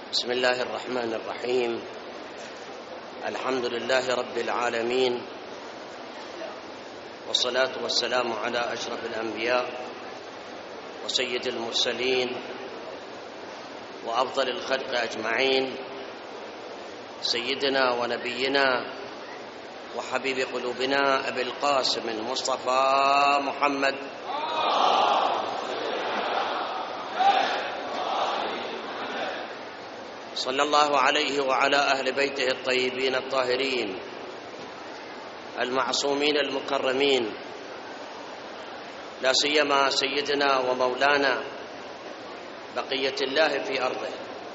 بسم الله الرحمن الرحيم. الحمد لله رب العالمين، والصلاة والسلام على أشرف الأنبياء وسيد المرسلين وأفضل الخلق أجمعين، سيدنا ونبينا وحبيب قلوبنا أبي القاسم المصطفى محمد صلى الله عليه وعلى أهل بيته الطيبين الطاهرين المعصومين المكرمين، لا سيما سيدنا ومولانا بقية الله في أرضه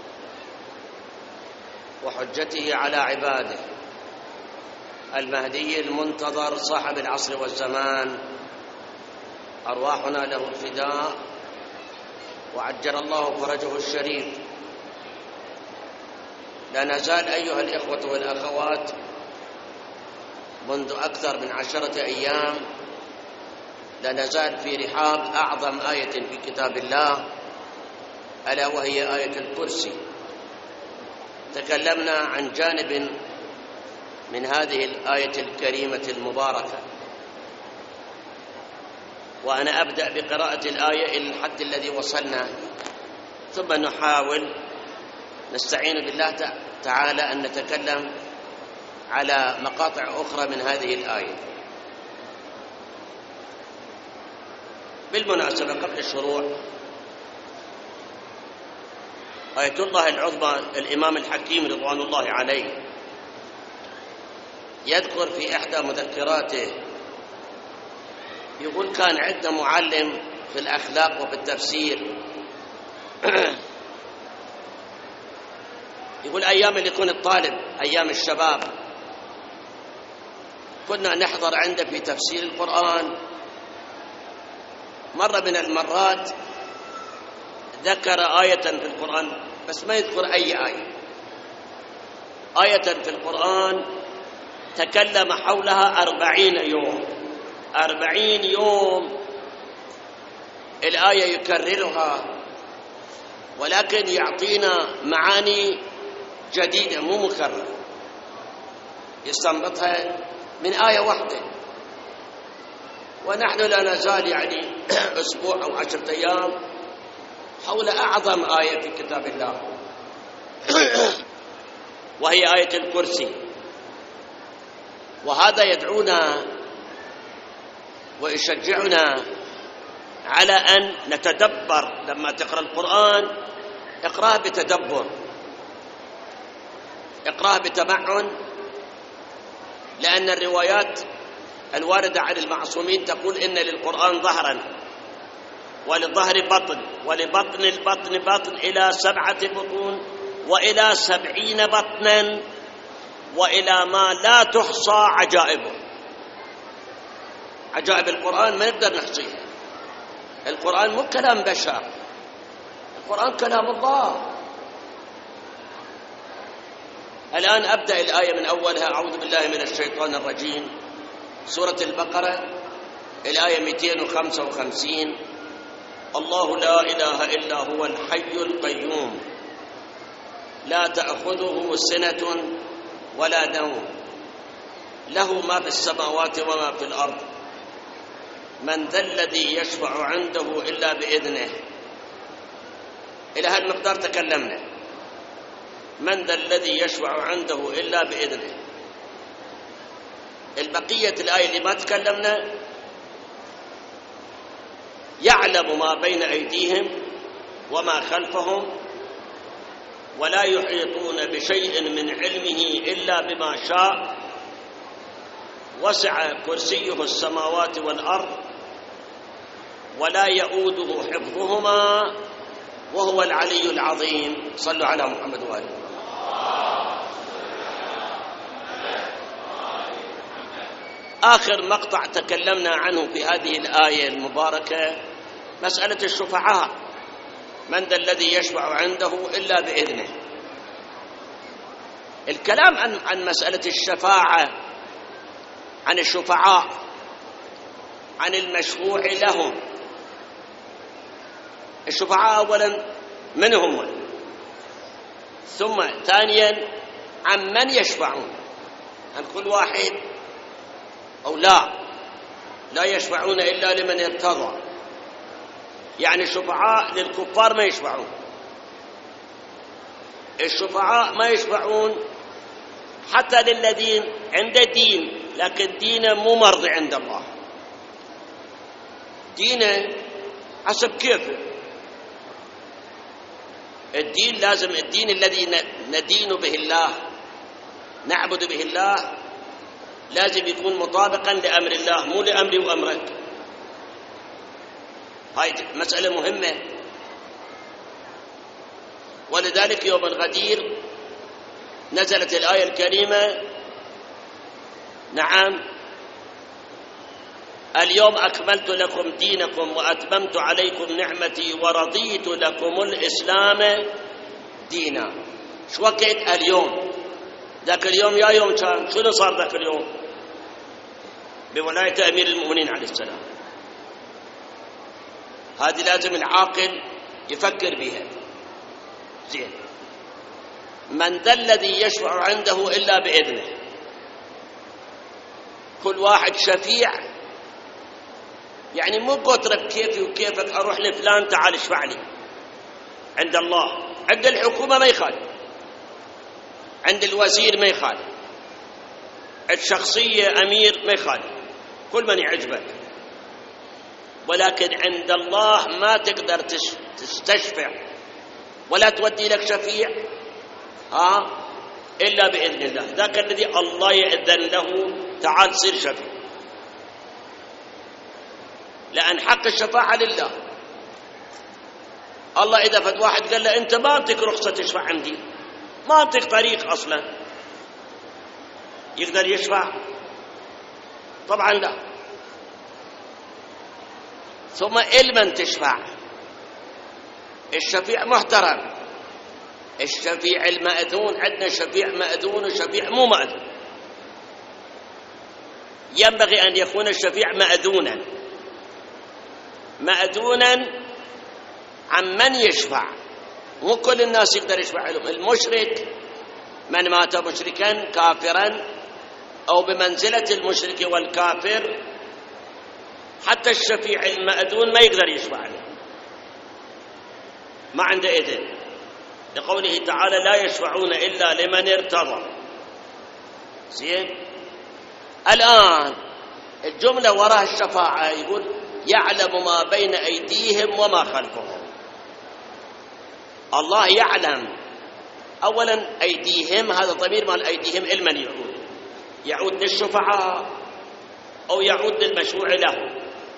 وحجته على عباده، المهدي المنتظر صاحب العصر والزمان، أرواحنا له الفداء وعجل الله فرجه الشريف. لا نزال أيها الإخوة والأخوات منذ أكثر من 10 أيام لا نزال في رحاب أعظم آية في كتاب الله، ألا وهي آية الكرسي. تكلمنا عن جانب من هذه الآية الكريمة المباركة، وأنا أبدأ بقراءة الآية إلى الحد الذي وصلنا، ثم نحاول نستعين بالله تعالى أن نتكلم على مقاطع أخرى من هذه الآية. بالمناسبة قبل الشروع، آية الله العظمى الإمام الحكيم رضوان الله عليه يذكر في إحدى مذكراته، يقول كان عندنا معلم في الأخلاق وفي التفسير يقول أيام اللي يكون الطالب، أيام الشباب، كنا نحضر عنده في تفسير القرآن. مرة من المرات ذكر آية في القرآن، بس ما يذكر أي آية في القرآن تكلم حولها 40 يوم. 40 يوم الآية يكررها، ولكن يعطينا معاني جديدة مو مكررة، يستنبطها من آية واحدة. ونحن لا نزال يعني أسبوع أو 10 أيام حول أعظم آية في كتاب الله وهي آية الكرسي. وهذا يدعونا ويشجعنا على أن نتدبر. لما تقرأ القرآن اقرأه بتدبر، اقرأه بتمعن، لأن الروايات الواردة عن المعصومين تقول إن للقرآن ظهرا، وللظهر بطن، ولبطن البطن بطن، إلى 7 بطون، وإلى 70 بطنا، وإلى ما لا تحصى عجائبه. عجائب القرآن ما نقدر نحصيها. القرآن مو كلام بشر، القرآن كلام الله. الآن أبدأ الآية من أولها. أعوذ بالله من الشيطان الرجيم، سورة البقرة، الآية 255. الله لا إله إلا هو الحي القيوم، لا تأخذه سنة ولا نوم، له ما في السماوات وما في الأرض، من ذا الذي يشفع عنده إلا بإذنه. إلى هذا المقدار تكلمنا. من ذا الذي يشفع عنده إلا بإذنه. البقية الآية اللي ما تكلمنا، يعلم ما بين أيديهم وما خلفهم، ولا يحيطون بشيء من علمه إلا بما شاء، وسع كرسيه السماوات والأرض، ولا يؤوده حفظهما، وهو العلي العظيم. صلوا على محمد وآله. آخر مقطع تكلمنا عنه في هذه الآية المباركة مسألة الشفعاء، من ذا الذي يشفع عنده إلا بإذنه. الكلام عن مسألة الشفاعة، عن الشفعاء، عن المشفوع لهم. الشفعاء أولا من هم؟ ثم ثانيا عن من يشفعون، عن كل واحد أو لا يشفعون إلا لمن ارتضى، يعني شفعاء للكفار ما يشفعون. الشفعاء ما يشفعون حتى للذين عنده دين لكن دينه مو مرضي عند الله، دينه حسب كيفه. الدين لازم الدين الذي ندين به الله نعبد به الله لازم يكون مطابقا لأمر الله مو لأمري وأمرك. هاي مسألة مهمة. ولذلك يوم الغدير نزلت الآية الكريمة: نعم اليوم أكملت لكم دينكم وأتممت عليكم نعمتي ورضيت لكم الإسلام دينا. شو وقت اليوم؟ ذاك اليوم يا يوم كان شنو صار ذاك اليوم؟ بولاية أمير المؤمنين عليه السلام. هذه لازم العاقل يفكر بها زين. من ذا الذي يشفع عنده إلا بإذنه. كل واحد شفيع، يعني مو قطرة بكيفي وكيفك أروح لفلان تعال اشفع لي. عند الله، عند الحكومة ما يخالف، عند الوزير ما يخالف، الشخصية أمير ما يخالف، كل من يعجبك. ولكن عند الله ما تقدر تستشفع ولا تودي لك شفيع إلا بإذن الله. ذاك الذي الله يأذن له تعال صير شفيع، لأن حق الشفاعة لله. الله إذا فد واحد قال له أنت ما أنتك رخصة تشفع عندي، ما أنتك طريق أصلا، يقدر يشفع؟ طبعا لا. ثم إلمن تشفع؟ الشفيع محترم، الشفيع المأذون. عندنا شفيع مأذون وشفيع مو مأذون. ينبغي أن يكون الشفيع مأذونا عن من يشفع. مو كل الناس يقدر يشفع لهم. المشرك من مات مشركا كافرا أو بمنزلة المشرك والكافر، حتى الشفيع المأذون ما يقدر يشفع له، ما عنده إذن، لقوله تعالى: لا يشفعون إلا لمن ارتضى. زين. الآن الجملة وراء الشفاعة يقول: يعلم ما بين أيديهم وما خلفهم. الله يعلم. أولا أيديهم، هذا ضمير مال أيديهم إلمن يعود للشفعاء أو يعود للمشروع له.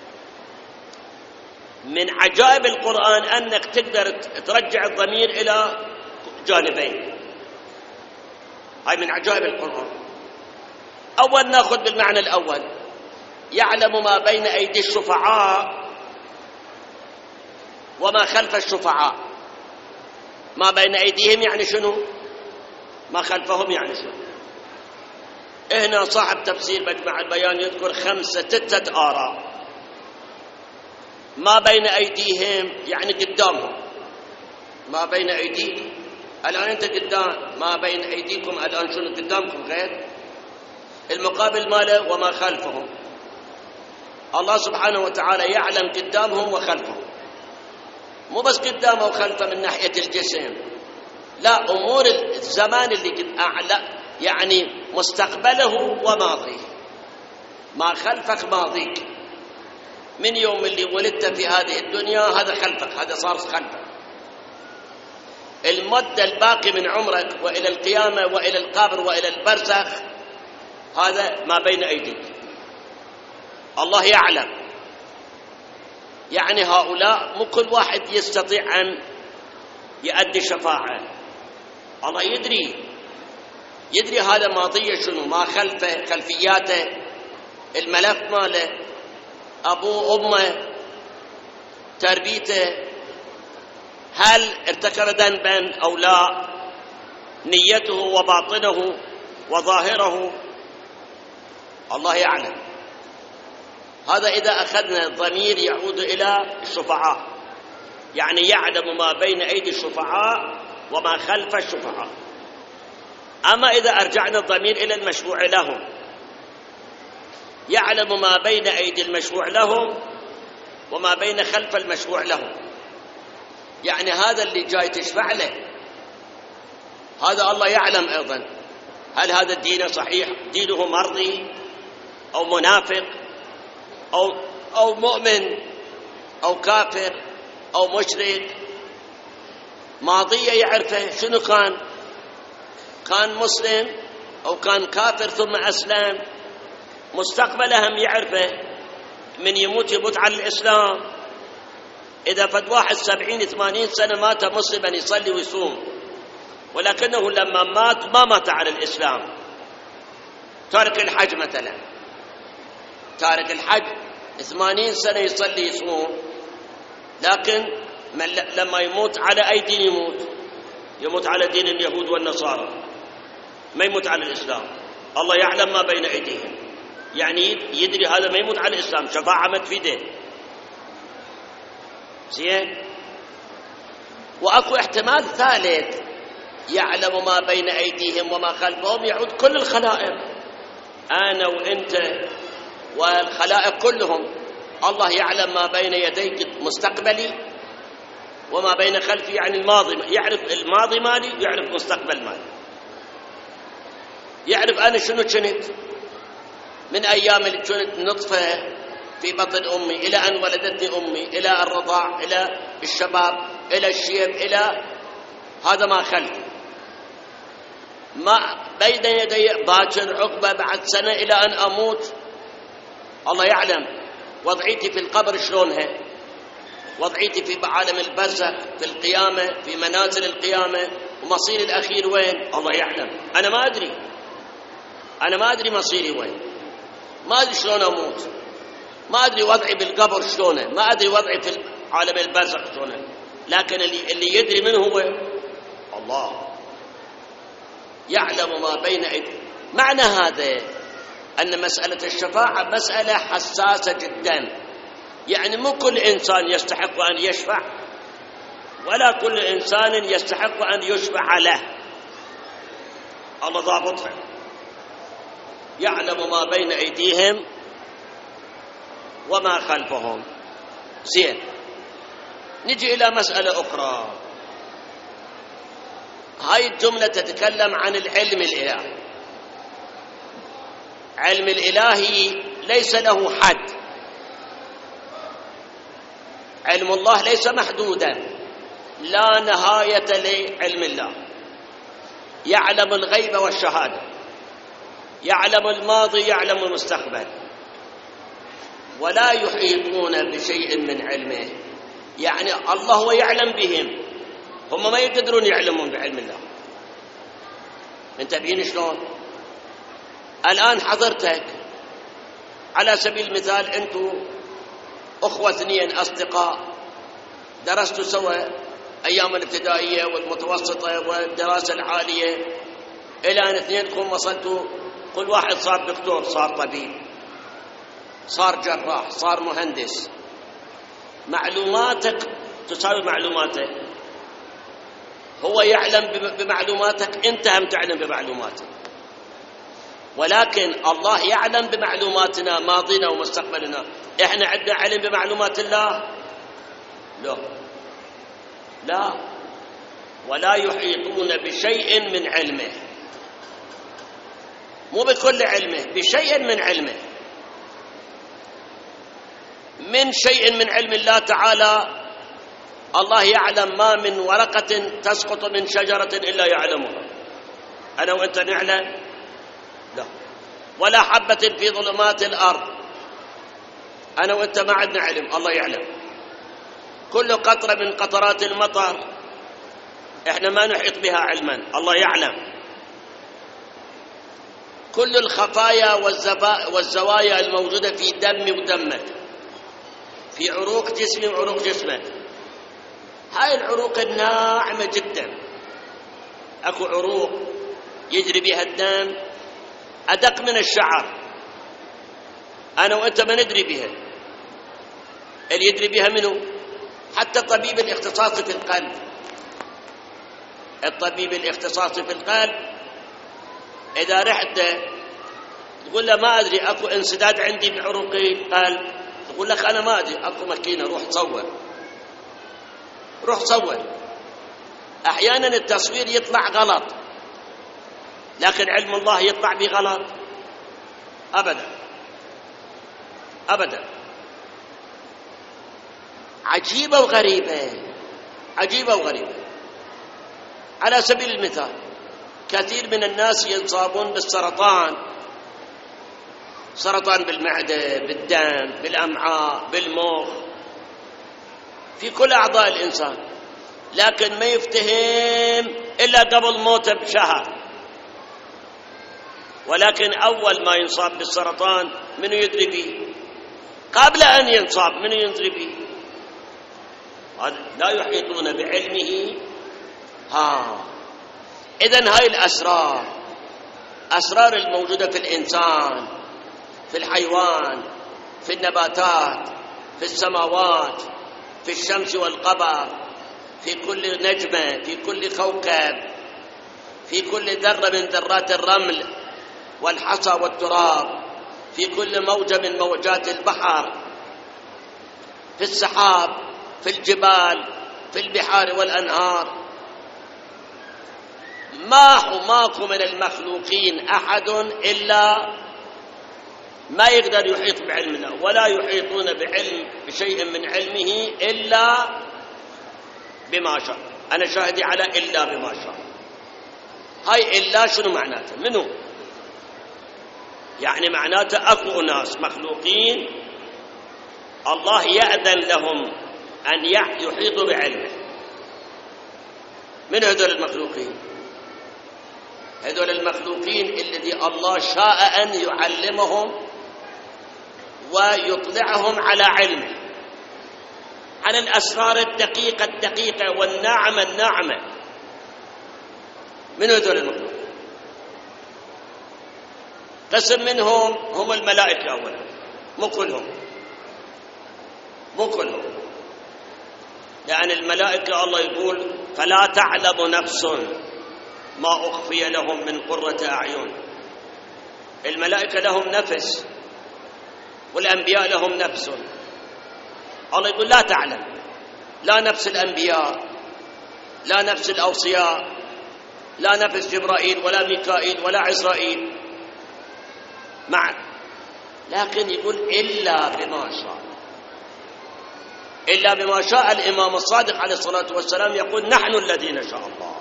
من عجائب القرآن أنك تقدر ترجع الضمير إلى جانبين. هاي من عجائب القرآن. أول نأخذ بالمعنى الأول: يعلم ما بين أيدي الشفعاء وما خلف الشفعاء. ما بين أيديهم يعني شنو؟ ما خلفهم يعني شنو؟ هنا صاحب تفسير مجمع البيان يذكر 5-6 آراء. ما بين أيديهم يعني قدامهم. ما بين أيديكم الآن أنت قدام، ما بين أيديكم الآن شنو قدامكم غير. المقابل ماله وما خلفهم. الله سبحانه وتعالى يعلم قدامهم وخلفهم، مو بس قدامه وخلفه من ناحية الجسم، لا، أمور الزمان اللي قد أعلى، يعني مستقبله وماضيه. ما خلفك ماضيك، من يوم اللي ولدت في هذه الدنيا هذا خلفك، هذا صار خلفك. المدة الباقي من عمرك وإلى القيامة وإلى القبر وإلى البرزخ هذا ما بين أيديك. الله يعلم، يعني هؤلاء مو كل واحد يستطيع أن يؤدي الشفاعة. الله يدري هذا ماضيه شنو، ما خلفه، خلفياته، الملف ماله، أبوه أمه، تربيته، هل ارتكب ذنبا أو لا، نيته وباطنه وظاهره، الله يعلم. هذا إذا أخذنا الضمير يعود إلى الشفعاء، يعني يعلم ما بين أيدي الشفعاء وما خلف الشفعاء. أما إذا أرجعنا الضمير إلى المشروع لهم، يعلم ما بين أيدي المشروع لهم وما بين خلف المشروع لهم. يعني هذا اللي جاي تشفع له هذا الله يعلم أيضا هل هذا الدين صحيح، دينه مرضي أو منافق أو مؤمن أو كافر أو مشرك. ماضيه يعرفه شنو كان مسلم أو كان كافر ثم أسلم. مستقبله هم يعرفه، من يموت على الإسلام. إذا فد واحد 70-80 سنة مات مسلما يصلي ويصوم، ولكنه لما مات ما مات على الإسلام، تارك الحج مثلا، تارك الحج 80 سنة يصلي يصوم، لكن لما يموت على أي دين يموت على دين اليهود والنصارى، ما يموت على الإسلام. الله يعلم ما بين أيديهم، يعني يدري هذا ما يموت على الإسلام، شفاعة ما تفيده. زين. وأكو احتمال ثالث، يعلم ما بين أيديهم وما خلفهم، يعود كل الخلائق، أنا وإنت والخلائق كلهم. الله يعلم ما بين يديك مستقبلي وما بين خلفي، يعني الماضي، يعرف الماضي مالي ويعرف مستقبل مالي، يعرف أنا شنو كنت من أيام اللي كنت نطفة في بطن أمي إلى أن ولدتني أمي، إلى الرضاع، إلى الشباب، إلى الشيب، إلى هذا ما خلفي، ما بين يدي باكر عقبة بعد سنة إلى أن أموت. الله يعلم وضعيتي في القبر شلونها، وضعيتي في عالم البرزخ، في القيامة، في منازل القيامة، ومصيري الأخير وين، الله يعلم. أنا ما أدري مصيري وين، ما أدري شلون أموت، ما أدري وضعي بالقبر شلونه، ما أدري وضعي في عالم البرزخ شلونه، لكن اللي يدري من هو الله، يعلم ما بين أيديهم. معنى هذا أن مسألة الشفاعة مسألة حساسة جدا، يعني مو كل إنسان يستحق أن يشفع، ولا كل إنسان يستحق أن يشفع له. الله ضابطها، يعلم ما بين أيديهم وما خلفهم. زين. نجي إلى مسألة أخرى. هاي الجملة تتكلم عن العلم الإلهي. علم الإلهي ليس له حد، علم الله ليس محدودا، لا نهاية لعلم الله. يعلم الغيب والشهادة، يعلم الماضي، يعلم المستقبل، ولا يحيطون بشيء من علمه. يعني الله هو يعلم بهم، هم ما يقدرون يعلمون بعلم الله. انتبهين شلون؟ الآن حضرتك على سبيل المثال أنتوا أخوة اثنين أصدقاء، درستوا سوا أيام الابتدائية والمتوسطة والدراسة العالية، إلى أن اثنينكم وصلتوا، كل واحد صار دكتور، صار طبيب، صار جراح، صار مهندس. معلوماتك تساوي معلوماته، هو يعلم بمعلوماتك، أنت هم تعلم بمعلوماتك، ولكن الله يعلم بمعلوماتنا، ماضينا ومستقبلنا. إحنا عندنا علم بمعلومات الله؟ لا، ولا يحيطون بشيء من علمه، مو بكل علمه، بشيء من علمه. من شيء من علم الله تعالى، الله يعلم ما من ورقة تسقط من شجرة إلا يعلمها. أنا وأنت نعلم؟ لا. ولا حبة في ظلمات الأرض، أنا وأنت ما عندنا علم، الله يعلم. كل قطرة من قطرات المطر إحنا ما نحيط بها علما، الله يعلم. كل الخفايا والزوايا الموجودة في دمي ودمك، في عروق جسمي وعروق جسمك، هاي العروق الناعمة جدا. أكو عروق يجري بها الدم أدق من الشعر، أنا وأنت ما ندري بها، اللي يدري بها منه حتى طبيب الاختصاص في القلب. الطبيب الاختصاصي في القلب إذا رحت تقول له ما أدري أكو انسداد عندي بعروقي القلب، يقول لك أنا ما أدري، أكو ماكينة روح تصور، روح صور. أحيانا التصوير يطلع غلط، لكن علم الله يطلع بغلط؟ أبدا أبدا. عجيبة وغريبة، عجيبة وغريبة. على سبيل المثال كثير من الناس يصابون بالسرطان، سرطان بالمعدة، بالدم، بالأمعاء، بالمخ، في كل أعضاء الإنسان، لكن ما يفتهم إلا قبل موته بشهر. ولكن أول ما ينصاب بالسرطان من يدري به؟ قبل أن ينصاب من يدري به؟ لا يحيطون بعلمه. إذن هاي الأسرار، أسرار الموجودة في الإنسان، في الحيوان، في النباتات، في السماوات، في الشمس والقمر، في كل نجمة، في كل كوكب، في كل ذرة من ذرات الرمل والحصى والتراب، في كل موجة من موجات البحر، في السحاب، في الجبال، في البحار والأنهار. ماكو من المخلوقين أحد إلا ما يقدر يحيط بعلمنا، ولا يحيطون بشيء من علمه إلا بما شاء. أنا شاهدي على إلا بما شاء. هاي إلا شنو معناته؟ منو؟ يعني معناته أكو ناس مخلوقين الله يأذن لهم أن يحيطوا بعلمه. من هذول المخلوقين؟ هذول المخلوقين الذي الله شاء أن يعلمهم ويطلعهم على علمه، على الأسرار الدقيقة والناعمة. من هذول المخلوقين؟ قسم منهم هم الملائكة أولا، مو كلهم، لأن الملائكة الله يقول فلا تعلم نفس ما أخفي لهم من قرة أعين. الملائكة لهم نفس والأنبياء لهم نفس. الله يقول لا تعلم، لا نفس الأنبياء، لا نفس الأوصياء، لا نفس جبرائيل ولا ميكائيل ولا عزرائيل معا، لكن يقول إلا بما شاء. إلا بما شاء. الإمام الصادق عليه الصلاة والسلام يقول نحن الذين شاء الله.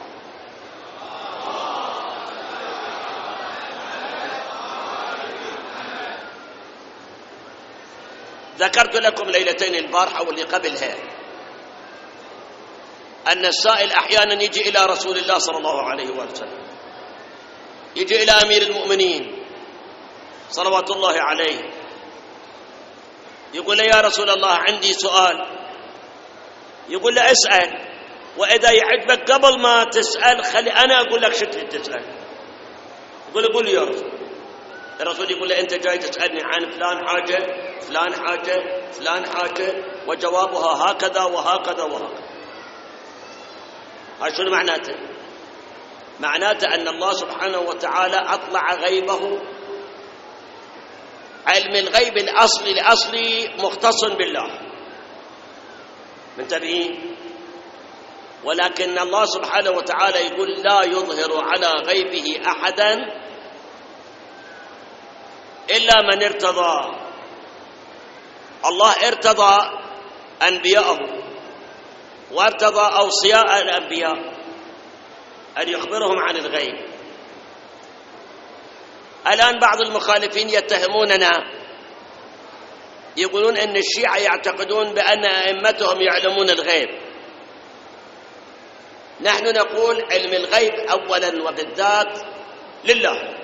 ذكرت لكم ليلتين البارحة واللي قبلها أن السائل أحيانا يجي إلى رسول الله صلى الله عليه وسلم، يجي إلى أمير المؤمنين صلوات الله عليه، يقول له يا رسول الله عندي سؤال. يقول له اسأل، وإذا يعجبك قبل ما تسأل خلي أنا أقول لك شو تريد تسأل. يقول له قول يا رسول. الرسول يقول له أنت جاي تسألني عن فلان حاجة وجوابها هكذا وهكذا وهكذا. هذا شنو معناته؟ معناته أن الله سبحانه وتعالى أطلع غيبه. علم الغيب الأصلي مختص بالله، منتبهين؟ ولكن الله سبحانه وتعالى يقول لا يظهر على غيبه أحدا إلا من ارتضى. الله ارتضى أنبياءه وارتضى أوصياء الأنبياء أن يخبرهم عن الغيب. الآن بعض المخالفين يتهموننا، يقولون أن الشيعة يعتقدون بأن أئمتهم يعلمون الغيب. نحن نقول علم الغيب أولا وبالذات لله،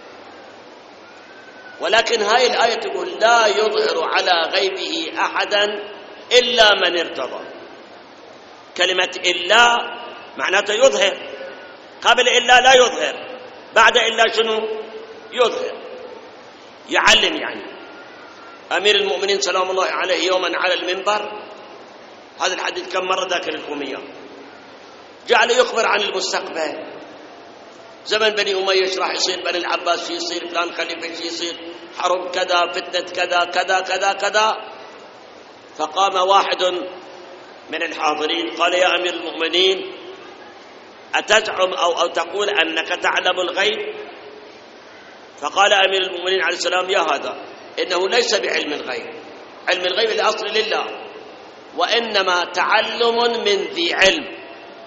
ولكن هاي الآية تقول لا يظهر على غيبه أحدا إلا من ارتضى. كلمة إلا معناته يظهر، قبل إلا لا يظهر، بعد إلا شنو؟ يظهر، يعلم. يعني أمير المؤمنين سلام الله عليه يوما على المنبر، هذا الحديث كم مرة ذاكر لكم إياه، جعل يخبر عن المستقبل. زمن بني أمية راح يصير، بني العباس شي يصير، فلان خليفة شي يصير، حرب كذا، فتنة كذا كذا كذا كذا. فقام واحد من الحاضرين قال: يا أمير المؤمنين، أتزعم أو تقول أنك تعلم الغيب؟ فقال أمير المؤمنين عليه السلام: يا هذا، إنه ليس بعلم الغيب، علم الغيب الأصل لله، وإنما تعلم من ذي علم.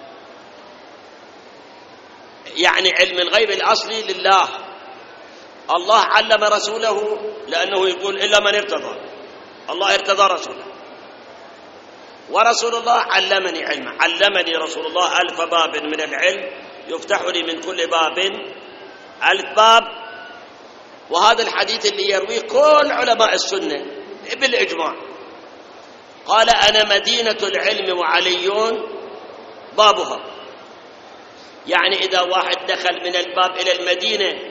يعني علم الغيب الأصلي لله، الله علم رسوله، لأنه يقول: إلا من ارتضى، الله ارتضى رسوله، ورسول الله علمني علما، علمني رسول الله 1000 باب من العلم، يفتح لي من كل باب 1000 باب. وهذا الحديث اللي يرويه كل علماء السنة بالإجماع. قال: أنا مدينة العلم وعلي بابها. يعني إذا واحد دخل من الباب إلى المدينة،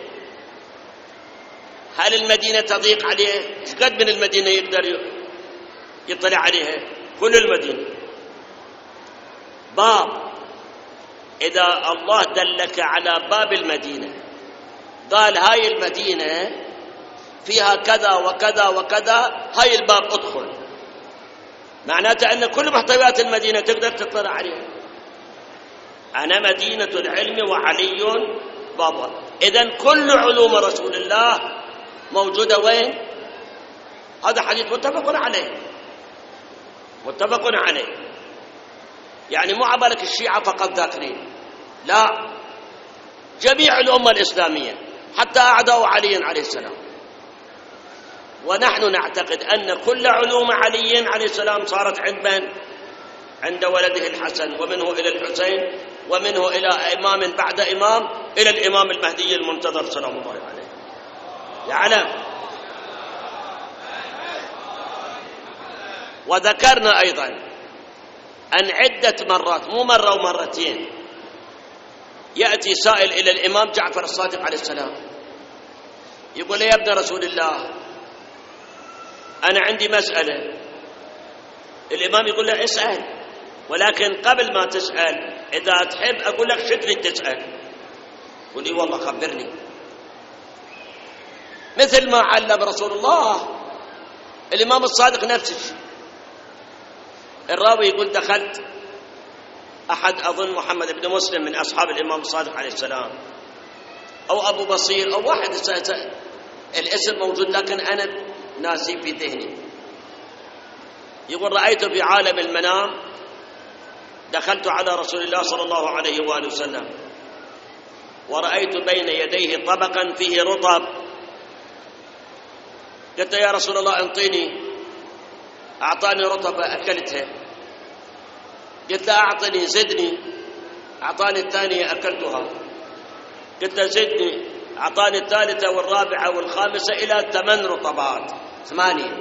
هل المدينة تضيق عليه؟ إيش قد من المدينة يقدر يطلع عليها؟ كل المدينة باب. إذا الله دلك على باب المدينة، قال: هاي المدينة فيها كذا وكذا وكذا، هاي الباب ادخل، معناته أن كل محتويات المدينة تقدر تطلع عليها. أنا مدينة العلم وعلي بابها. إذن كل علوم رسول الله موجودة وين؟ هذا حديث متفق عليه، متفق عليه. يعني مو عبالك الشيعة فقط ذاكرين، لا، جميع الأمة الإسلامية حتى أعداء علي عليه السلام. ونحن نعتقد أن كل علوم علي عليه السلام صارت عند من؟ عند ولده الحسن، ومنه إلى الحسين، ومنه إلى إمام بعد إمام، إلى الإمام المهدي المنتظر سلام الله عليه. يعلم. وذكرنا أيضا أن عدة مرات، مو مرة ومرتين، يأتي سائل إلى الإمام جعفر الصادق عليه السلام يقول: يا ابن رسول الله، أنا عندي مسألة. الإمام يقول له: اسأل، ولكن قبل ما تسأل إذا تحب أقول لك شو تريد تسأل. يقول لي: والله خبرني. مثل ما علم رسول الله الإمام الصادق نفس الشيء. الراوي يقول: دخلت أحد، أظن محمد بن مسلم من أصحاب الإمام الصادق عليه السلام، أو أبو بصير، أو واحد، الاسم موجود لكن أنا ناسي في ذهني. يقول: رأيت في عالم المنام، دخلت على رسول الله صلى الله عليه وآله وسلم، ورأيت بين يديه طبقا فيه رطب. قلت: يا رسول الله انطيني. أعطاني رطب أكلتها. قلت له: أعطني، زدني. أعطاني الثانية أكلتها. قلت له: زدني. أعطاني الثالثة والرابعة والخامسة إلى 8 رطبات، 8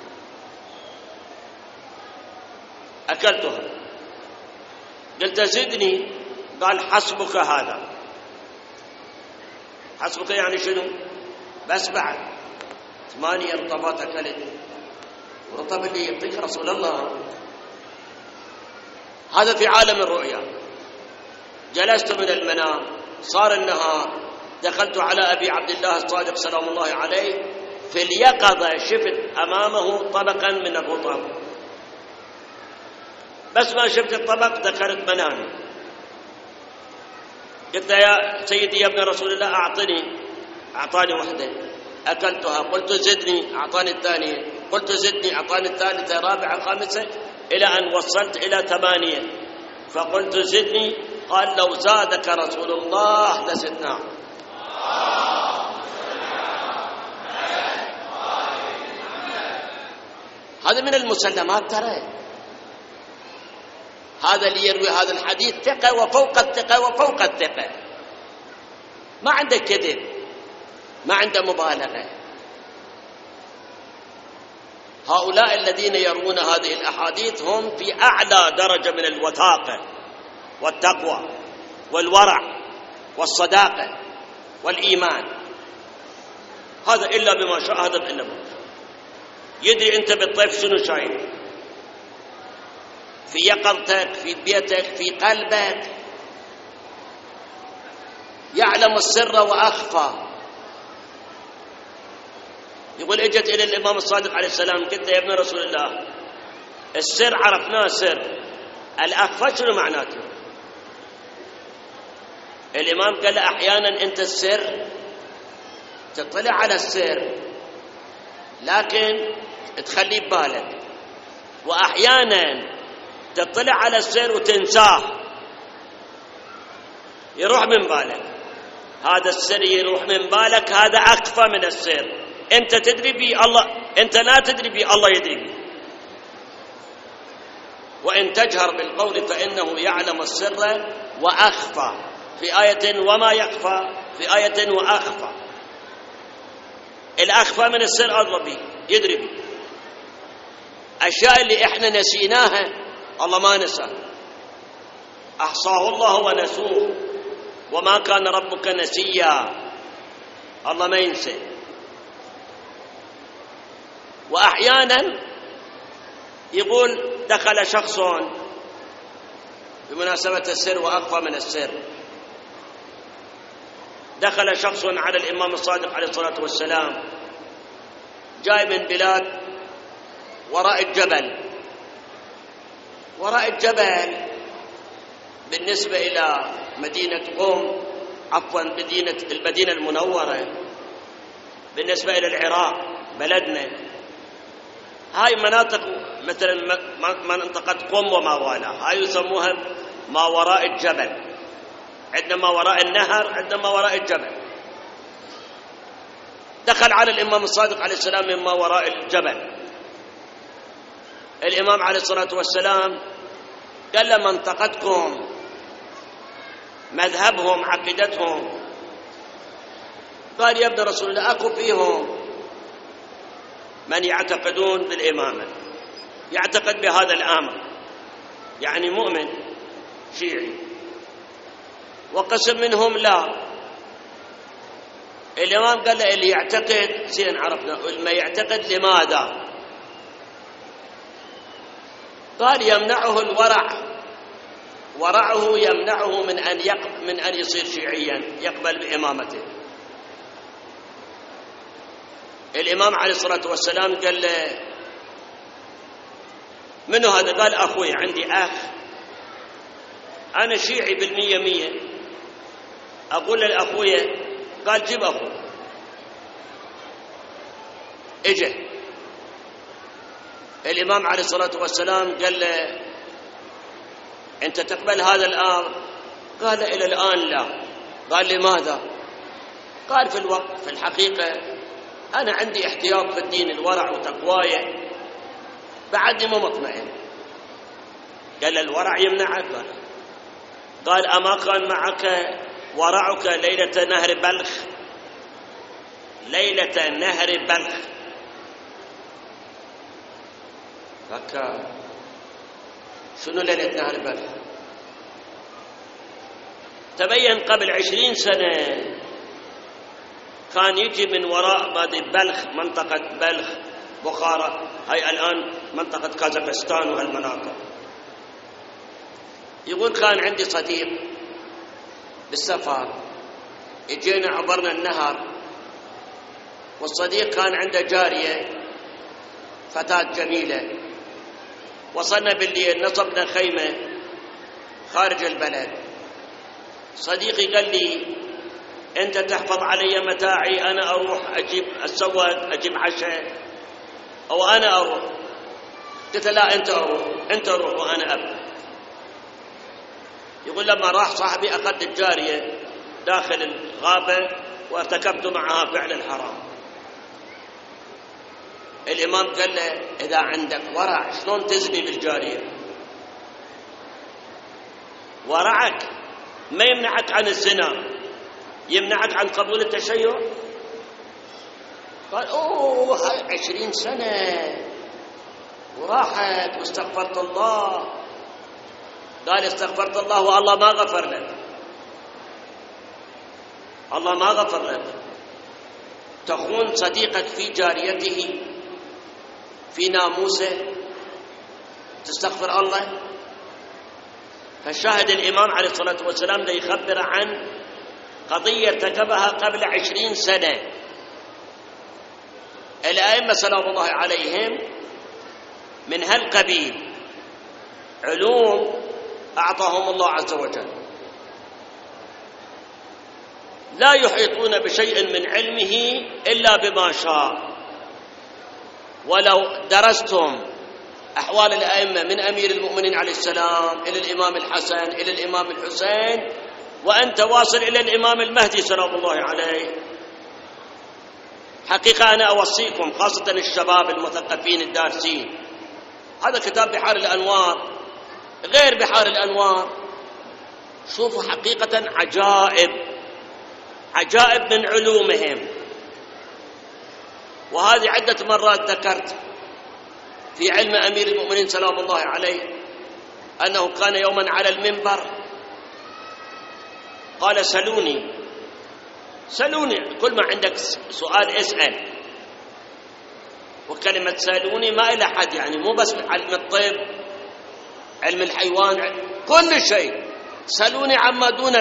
أكلتها. قلت: زدني. قال: حسبك هذا. حسبك يعني شنو؟ بس بعد 8 رطبات أكلت، ورطب اللي يعطيك رسول الله. هذا في عالم الرؤيا. جلست من المنام، صار النهار، دخلت على أبي عبد الله الصادق سلام الله عليه، في اليقظة شفت أمامه طبقا من الرطب. بس ما شفت الطبق ذكرت منامي. قلت: يا سيدي يا ابن رسول الله أعطني. أعطاني واحدة أكلتها. قلت: زدني. أعطاني الثانية. قلت: زدني. أعطاني الثالثة، رابعة، خامسة، إلى أن وصلت إلى 8. فقلت: زدني. قال: لو زادك رسول الله لزدناه. هذا من المسلمات ترى. هذا اللي يروي هذا الحديث ثقة وفوق الثقة وفوق الثقة، ما عنده كذب، ما عنده مبالغة. هؤلاء الذين يروون هذه الأحاديث هم في أعلى درجة من الوثاقة والتقوى والورع والصداقة والإيمان. هذا إلا بما شاء، هذا إلا بما شاء. يدري أنت بالطيف شنو شايف في يقظتك، في بيتك، في قلبك، يعلم السر وأخفى. يقول اجت إلى الإمام الصادق عليه السلام قلت يا ابن رسول الله السر عرفناه سر، الأخفى شنو معناته؟ الإمام قال أحيانا أنت السر تطلع على السر لكن تخليه ببالك، وأحيانا تطلع على السر وتنساه يروح من بالك. هذا السر يروح من بالك هذا أخفى من السر، أنت تدري به الله، أنت لا تدري به الله يدري به. وإن تجهر بالقول فإنه يعلم السر وأخفى، في آية وما يخفى، في آية وأخفى. الأخفى من السر أدرى به، يدري به. أشياء اللي إحنا نسيناها الله ما نسى، أحصاه الله ونسوه وما كان ربك نسيا، الله ما ينسى. وأحيانا يقول دخل شخص بمناسبة السر وأخفى من السر، دخل شخص على الإمام الصادق عليه الصلاة والسلام جاي من بلاد وراء الجبل. وراء الجبل بالنسبة إلى مدينة قم، عفوا المدينة المنورة، بالنسبة إلى العراق بلدنا، هاي مناطق مثلا منطقة قم وما والاه، هاي يسموها ما وراء الجبل. عندنا ما وراء النهر، عندنا ما وراء الجبل. دخل على الإمام الصادق عليه السلام من ما وراء الجبل. الإمام عليه الصلاة والسلام قال له منطقتكم مذهبهم عقيدتهم. قال يا ابن رسول الله أكو فيهم من يعتقدون بالإمامة، يعتقد بهذا الأمر، يعني مؤمن شيعي، وقسم منهم لا. الإمام قال له اللي يعتقد زين عرفنا، ما يعتقد لماذا؟ قال يمنعه الورع، ورعه يمنعه من أن يصير شيعيا يقبل بإمامته. الإمام عليه الصلاة والسلام قال له منو هذا؟ قال أخوي، عندي أخ أنا شيعي بالمية مية، أقول للأخوية. قال جيب أخو. إجا الإمام عليه الصلاة والسلام قال له أنت تقبل هذا الأمر؟ قال إلى الآن لا. قال لماذا؟ قال في الحقيقة أنا عندي احتياط في الدين، الورع وتقواي، بعدني مو مطمئن. قال الورع يمنعك؟ قال أما كان معك ورعك ليلة نهر بلخ؟ ليلة نهر بلخ. فكا شنو ليلة نهر بلخ؟ تبين قبل 20 سنة كان يجي من وراء وادي بلخ، منطقة بلخ بخارى، هاي الآن منطقة كازاخستان وهالمناطق. يقول كان عندي صديق بالسفر، اجينا عبرنا النهر، والصديق كان عنده جارية فتاة جميلة. وصلنا بالليل نصبنا خيمة خارج البلد. صديقي قال لي أنت تحفظ علي متاعي، أنا أروح أجيب أتسوق أجيب عشاء، أو أنا أروح. قلت لا أنت أروح وأنا أبقى. يقول لما راح صاحبي أخذت الجارية داخل الغابة وارتكبت معها فعل الحرام. الإمام قال له إذا عندك ورع شلون تزني بالجارية؟ ورعك ما يمنعك عن الزنا، يمنعك عن قبول التشيع. قال أوه هاي 20 سنة وراحت واستغفرت الله. قال استغفرت الله والله ما غفر لك، الله ما غفر لك. تخون صديقك في جاريته في ناموسه تستغفر الله. فشاهد الإمام عليه الصلاة والسلام ده يخبر عن قضية ارتكبها قبل 20 سنة. الأئمة سلام الله عليهم من هالقبيل علوم أعطاهم الله عز وجل، لا يحيطون بشيء من علمه إلا بما شاء. ولو درستم أحوال الأئمة من أمير المؤمنين عليه السلام إلى الإمام الحسن إلى الإمام الحسين، وأنت واصل إلى الإمام المهدي سلام الله عليه، حقيقة أنا أوصيكم خاصة الشباب المثقفين الدارسين، هذا كتاب بحار الأنوار غير بحار الأنوار، شوفوا حقيقة عجائب من علومهم. وهذه عدة مرات ذكرت في علم أمير المؤمنين سلام الله عليه أنه كان يوما على المنبر قال سلوني كل ما عندك سؤال اسأل. وكلمة سالوني ما إلى حد، يعني مو بس علم الطب، علم الحيوان، كل شيء. سلوني عما دون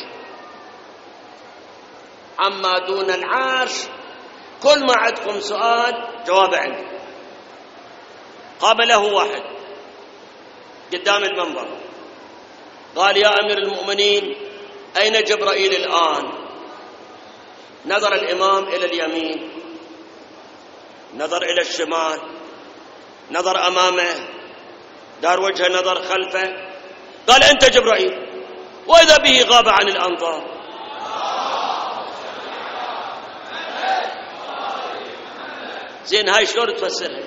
العرش، كل ما عندكم سؤال جواب عندي. قام له واحد قدام المنبر قال يا أمير المؤمنين أين جبرائيل الآن؟ نظر الإمام إلى اليمين، نظر إلى الشمال، نظر أمامه، دار وجهه، نظر خلفه، قال أنت جبرائيل، وإذا به غاب عن الأنظار. زين هاي شلون تفسرها؟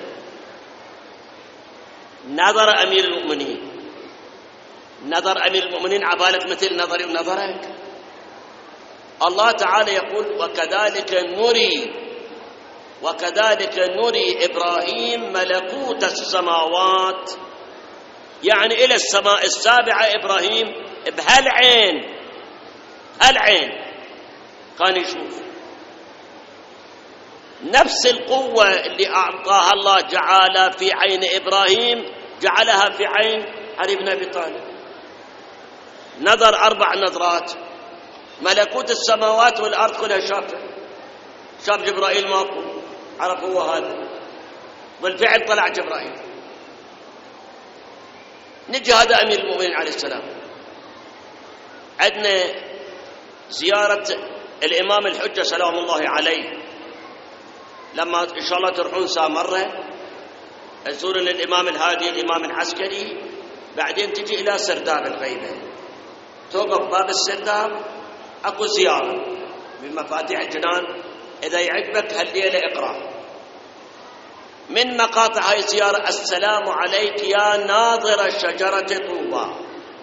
نظر أمير المؤمنين عبالك مثل نظري ونظرك؟ الله تعالى يقول وكذلك نري إبراهيم ملكوت السماوات، يعني إلى السماء السابعة إبراهيم بهالعين كان يشوف. نفس القوة اللي أعطاها الله جعلها في عين إبراهيم جعلها في عين علي بن أبي طالب. نظر 4 نظرات، ملكوت السماوات والأرض كلها شاف جبرائيل ماكو، عرف هو هذا، بالفعل طلع جبرائيل. نجي هذا أمير المؤمنين عليه السلام، عندنا زيارة الإمام الحجة سلام الله عليه، لما إن شاء الله تروحون سامرة تزورون الإمام الهادي الإمام العسكري، بعدين تجي إلى سرداب الغيبة، توقف باب السرداب أكو زيارة من مفاتيح الجنان، إذا يعجبك هالليلة اقرأ من مقاطع هاي الزيارة: السلام عليك يا ناظر شجرة طوبى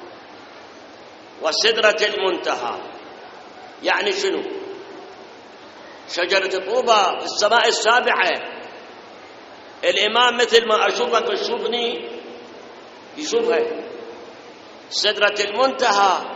وسدرة المنتهى. يعني شنو؟ شجرة طوبى في السماء السابعة، الإمام مثل ما أشوفك وتشوفني يشوفها. سدرة المنتهى،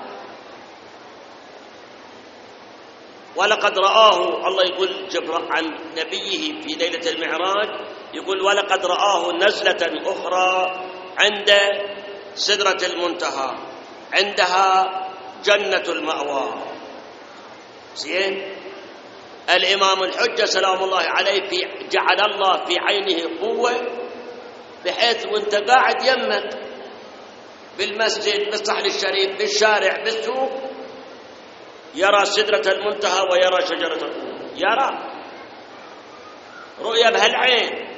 ولقد رآه، الله يقول عن نبيه في ليلة المعراج، يقول ولقد رآه نزلة أخرى عند سدرة المنتهى، عندها جنة المأوى. زين، الإمام الحجة سلام الله عليه جعل الله في عينه قوة، بحيث وانت قاعد يمك بالمسجد، بالصحن الشريف، بالشارع، بالسوق، يرى سدرة المنتهى ويرى شجرة الطوبى، يرى رؤيا بهالعين.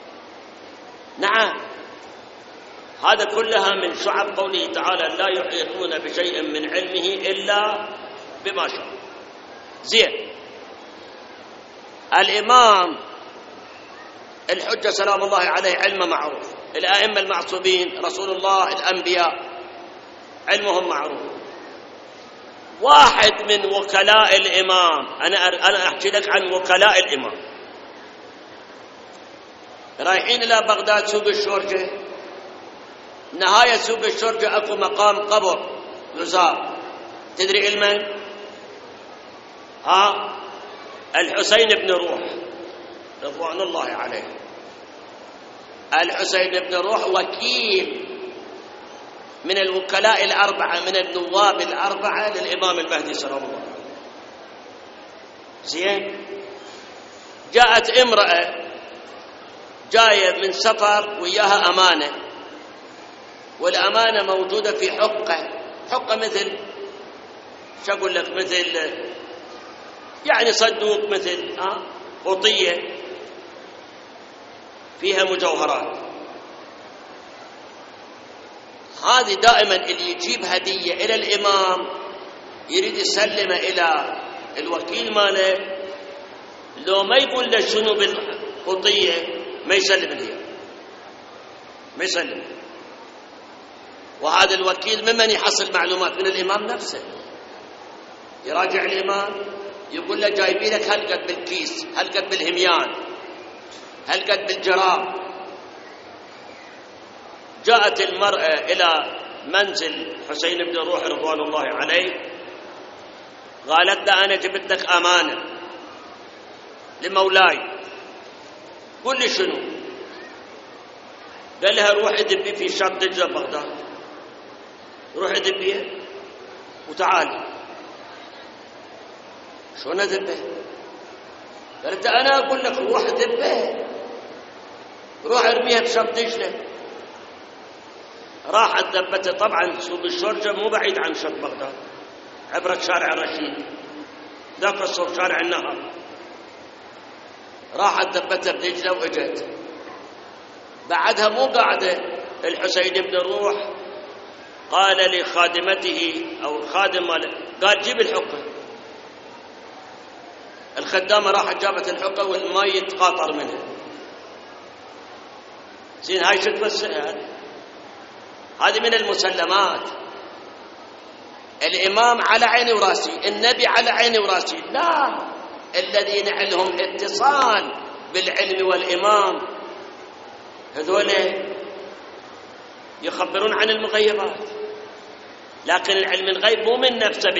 نعم، هذا كلها من شعب قوله تعالى: لا يحيطون بشيء من علمه إلا بما شاء. زين، الإمام الحجة سلام الله عليه علمه معروف، الأئمة المعصومين، رسول الله، الأنبياء، علمهم معروف. واحد من وكلاء الإمام، أنا أحكي لك عن وكلاء الإمام، رايحين إلى بغداد سوق الشرجة، نهاية سوق الشرجة أكو مقام قبر يزار، تدري المن؟ الحسين بن روح رضوان الله عليه. الحسين بن روح وكيل من الوكلاء الأربعة، من النواب الأربعة للإمام المهدي سلام الله عليه. زين. جاءت امرأة جاية من سفر وياها أمانة، والأمانة موجودة في حقة مثل شو أقول لك، مثل يعني صندوق، مثل قطية فيها مجوهرات. هذه دائما اللي يجيب هدية إلى الإمام يريد يسلمه إلى الوكيل ماله، لو ما يقول له شنو بالقطية ما يسلم الهدية، ما يسلم. وهذا الوكيل ممن يحصل معلومات من الإمام نفسه، يراجع الإمام يقول له جايبين لك هالقد بالكيس، هالقد بالهميان، هالقد بالجراب. جاءت المرأة إلى منزل حسين بن روح رضوان الله عليه، قالت له أنا جبت لك أمانة لمولاي، قل لي شنو؟ قال لها روحي دبي في شط دجلة بغداد، روحي دبيها وتعالي. شلون ادبه؟ قالت انا اقول لك روح دبه، روح ارميها بشط دجله. راحت دبته. طبعا سوق الشرجه مو بعيد عن شط بغداد، عبره شارع رشيد، ذاك الصوب شارع النهر. راحت دبته بدجله واجت. بعدها مو قاعده الحسين بن روح، قال لخادمته او الخادم ماله، قال جيب الحقه. الخدامة راحت جابت الحقة والماء يتقاطر منها. زين، هاي شو تمثل؟ هذه من المسلمات. الإمام على عيني وراسي، النبي على عيني وراسي، لا، الذين لهم اتصال بالعلم والإمام هذول يخبرون عن المغيبات. لكن العلم الغيب مو من نفسه،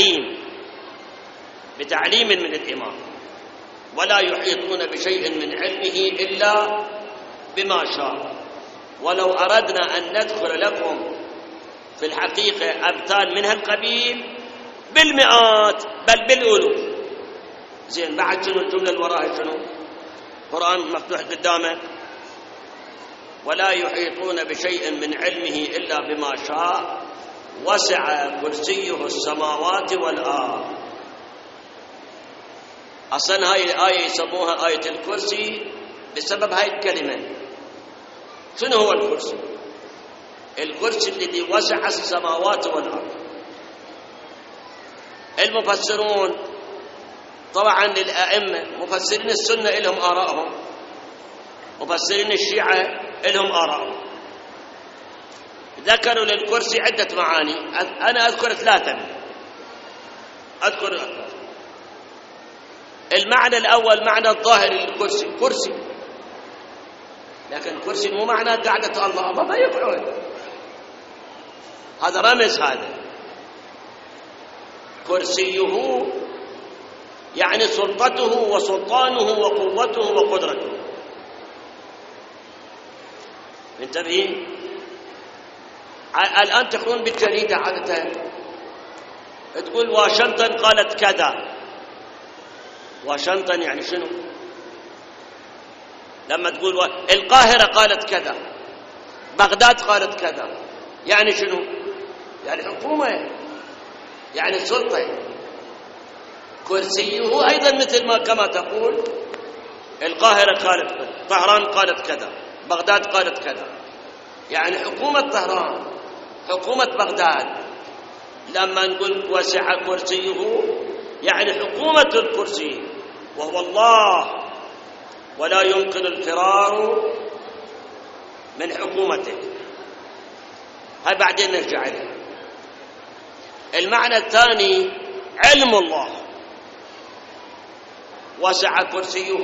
بتعليم من الإمام. ولا يحيطون بشيء من علمه إلا بما شاء. ولو أردنا أن ندخل لكم في الحقيقة أمثال من هالقبيل بالمئات بل بالألوف. زين، بعد شنو الجملة اللي وراها؟ شنو؟ قرآن مفتوح قدامه، ولا يحيطون بشيء من علمه إلا بما شاء وسع كرسيه السماوات والأرض. أصلا هاي الآية يسموها آية الكرسي بسبب هاي الكلمة. شنو هو الكرسي؟ الكرسي الذي وسع السماوات والأرض. المفسرون طبعا للأئمة، مفسرين السنة لهم آرائهم، مفسرين الشيعة لهم آرائهم. ذكروا للكرسي عدة معاني، أنا أذكر 3. أذكر المعنى الأول معنى الظاهر للكرسي، كرسي، لكن كرسي مو معنى قعدة الله، ما يقعد، هذا رمز. هذا كرسيه يعني سلطته وسلطانه وقوته وقدرته. انتبهين، الآن تقرون بالجريدة عادة تقول واشنطن قالت كذا. واشنطن يعني شنو؟ لما تقول القاهرة قالت كذا، بغداد قالت كذا، يعني شنو؟ يعني حكومة، يعني سلطة. كرسيه أيضا مثل ما كما تقول القاهرة قالت كذا، طهران قالت كذا، بغداد قالت كذا، يعني حكومة طهران، حكومة بغداد. لما نقول وسع كرسيه يعني حكومة الكرسي وهو الله، ولا يمكن الفرار من حكومته. هاي بعدين نرجع إليه. المعنى الثاني علم الله، وسع كرسيه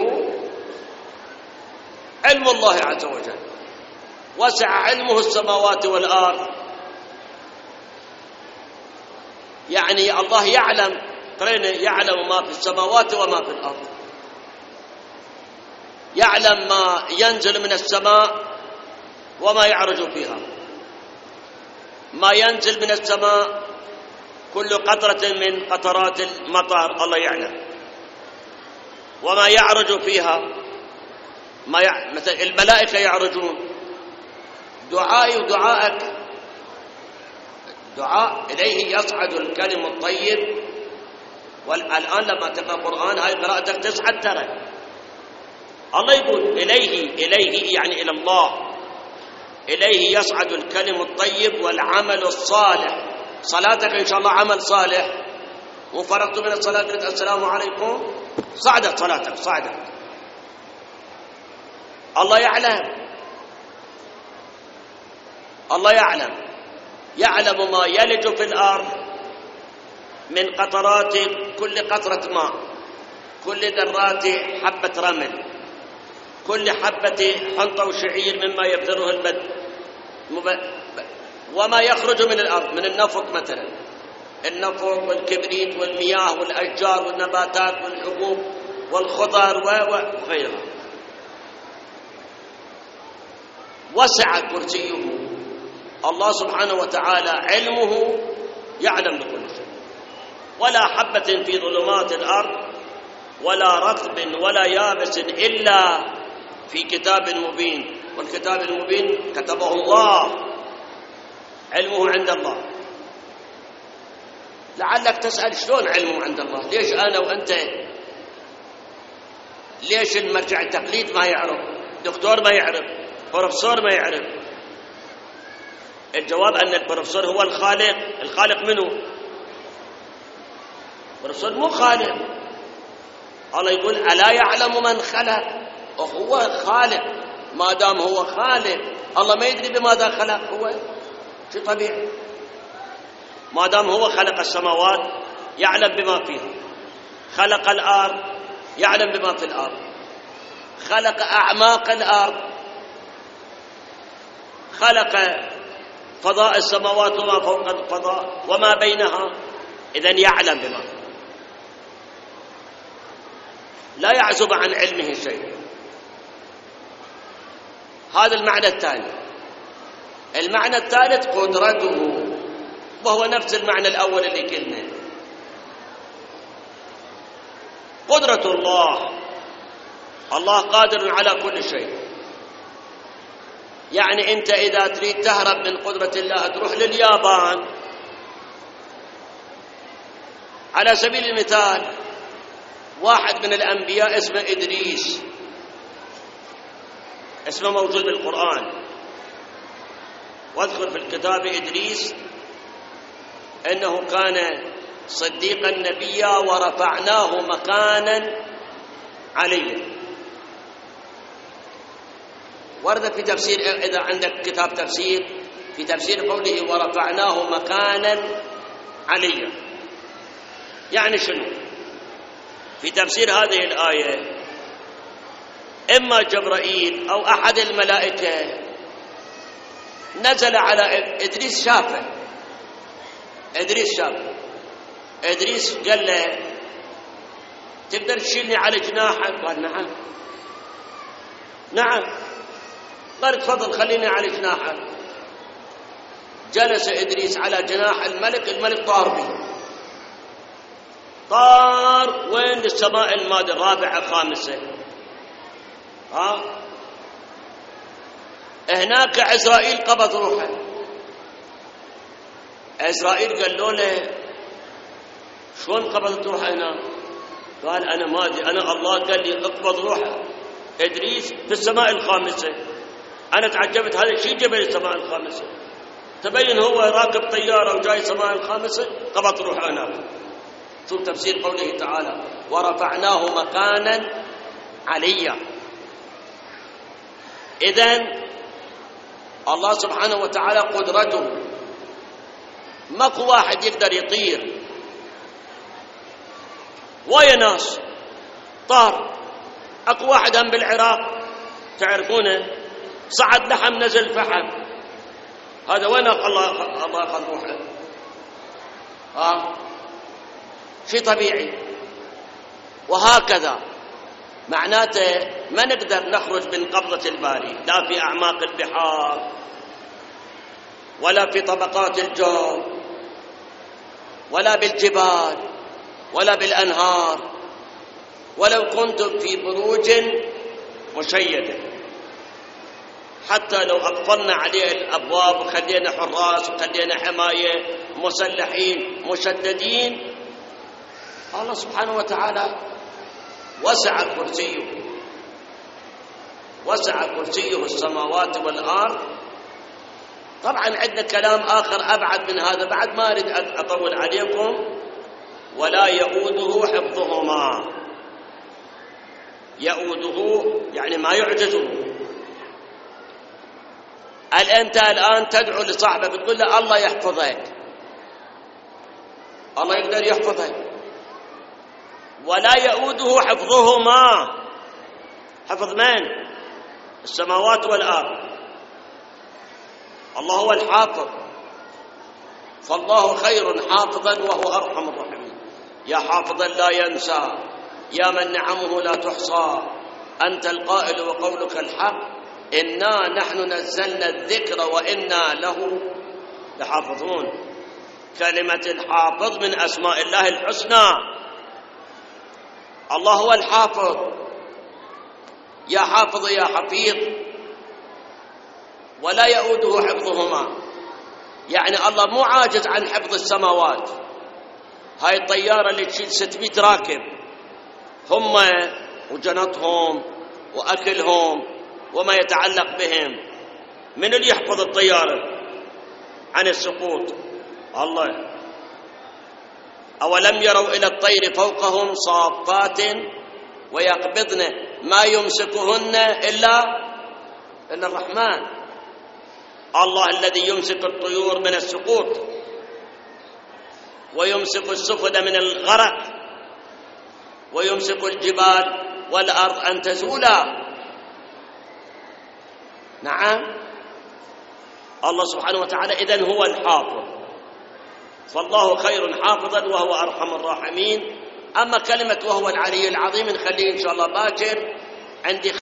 علم الله عز وجل، وسع علمه السماوات والأرض. يعني الله يعلم، يعلم ما في السماوات وما في الأرض، يعلم ما ينزل من السماء وما يعرج فيها. ما ينزل من السماء كل قطرة من قطرات المطر الله يعلم، وما يعرج فيها، مثل الملائكة يعرجون، دعائي ودعائك دعاء إليه يصعد الكلم الطيب. والآن لما تقرأ القرآن هاي قراءتك تصعد ترى. الله يقول إليه يعني إلى الله، إليه يصعد الكلم الطيب والعمل الصالح. صلاتك إن شاء الله عمل صالح، وفرغت من الصلاة قلت السلام عليكم، صعدت صلاتك، صعدت. الله يعلم ما يلج في الأرض من قطرات، كل قطرة ماء، كل ذرات حبة رمل، كل حبة حنطة وشعير مما يبذره البدء، وما يخرج من الأرض من النفط مثلا، النفط والكبريت والمياه والأشجار والنباتات والحبوب والخضر وغيرها. وسع كرسيه الله سبحانه وتعالى، علمه يعلم بكل شيء. ولا حبة في ظلمات الأرض ولا رطب ولا يابس إلا في كتاب مبين. والكتاب المبين كتبه الله، علمه عند الله. لعلك تسأل شلون علمه عند الله؟ ليش أنا وأنت، ليش المرجع التقليد ما يعرف، دكتور ما يعرف، بروفيسور ما يعرف؟ الجواب أن البروفيسور هو الخالق. الخالق منه؟ البروفيسور مو خالق. الله يقول ألا يعلم من خلق، وهو خالق. ما دام هو خالق، الله ما يدري بماذا خلق، هو شيء طبيعي. ما دام هو خلق السماوات يعلم بما فيها، خلق الأرض يعلم بما في الأرض، خلق أعماق الأرض، خلق فضاء السماوات وما فوق الفضاء وما بينها. إذن يعلم بما فيها، لا يعزب عن علمه شيء. هذا المعنى الثاني. المعنى الثالث قدرته، وهو نفس المعنى الأول اللي قلنا. قدرة الله، الله قادر على كل شيء. يعني أنت إذا تريد تهرب من قدرة الله تروح لليابان. على سبيل المثال واحد من الأنبياء اسمه إدريس، اسمه موجود بالقرآن، واذكر في الكتاب إدريس إنه كان صديقا نبيا ورفعناه مكانا عليا. ورد في تفسير، إذا عندك كتاب تفسير، في تفسير قوله ورفعناه مكانا عليا، يعني شنو؟ في تفسير هذه الآية إما جبرائيل أو أحد الملائكة نزل على إدريس، شافه إدريس قال له تقدر تشيلني على جناحك؟ قال نعم. قال تفضل خليني على جناحك. جلس إدريس على جناح الملك، الملك طار به، طار وين؟ للسماء المادة الرابعة خامسة. هناك عزرائيل قبض روحه. عزرائيل قال له شلون قبضت روحه هنا؟ قال أنا ما أدري، أنا الله قال لي اقبض روحه إدريس في السماء الخامسة. أنا تعجبت، هذا شيء جبل السماء الخامسة؟ تبين هو راكب طيارة وجاي السماء الخامسة، قبض روحه هناك. شوف تفسير قوله تعالى ورفعناه مكانا عليا. إذن الله سبحانه وتعالى قدرته، ماكو واحد يقدر يطير. ويا ناس طار. اكو واحد هم بالعراق تعرفونه، صعد لحم نزل فحم، هذا وين الله اخذ روحه؟ شيء طبيعي. وهكذا معناته ما نقدر نخرج من قبضة الباري، لا في أعماق البحار ولا في طبقات الجو ولا بالجبال ولا بالأنهار ولو كنتم في بروج مشيدة، حتى لو أقفلنا عليه الأبواب وخلينا حراس وخلينا حماية مسلحين مشددين، الله سبحانه وتعالى وسع كرسيه السماوات والأرض. طبعا عندنا كلام آخر أبعد من هذا، بعد ما أريد أطول عليكم. ولا يؤوده حفظهما، يؤوده يعني ما يعجزه. أنت الآن تدعو لصاحبك بتقول له الله يحفظك، الله يقدر يحفظك. ولا يؤوده حفظهما، حفظ من؟ السماوات والأرض. الله هو الحافظ، فالله خير حافظا وهو أرحم الراحمين. يا حافظا لا ينسى، يا من نعمه لا تحصى، أنت القائل وقولك الحق، إنا نحن نزلنا الذكر وإنا له لحافظون. كلمة الحافظ من أسماء الله الحسنى. الله هو الحافظ، يا حافظ يا حفيظ. ولا يؤوده حفظهما، يعني الله مو عاجز عن حفظ السماوات. هاي الطيارة اللي تشيل 600 راكب، هم وجنطهم وأكلهم وما يتعلق بهم، من اللي يحفظ الطيارة عن السقوط؟ الله. أولم يروا إلى الطير فوقهم صافات ويقبضن ما يمسكهن إلا الرحمن. الله الذي يمسك الطيور من السقوط ويمسك السفن من الغرق ويمسك الجبال والأرض أن تزولا. نعم، الله سبحانه وتعالى إذن هو الحافظ، فالله خير حافظا وهو أرحم الراحمين. أما كلمة وهو العلي العظيم نخليه إن شاء الله باكر. عندي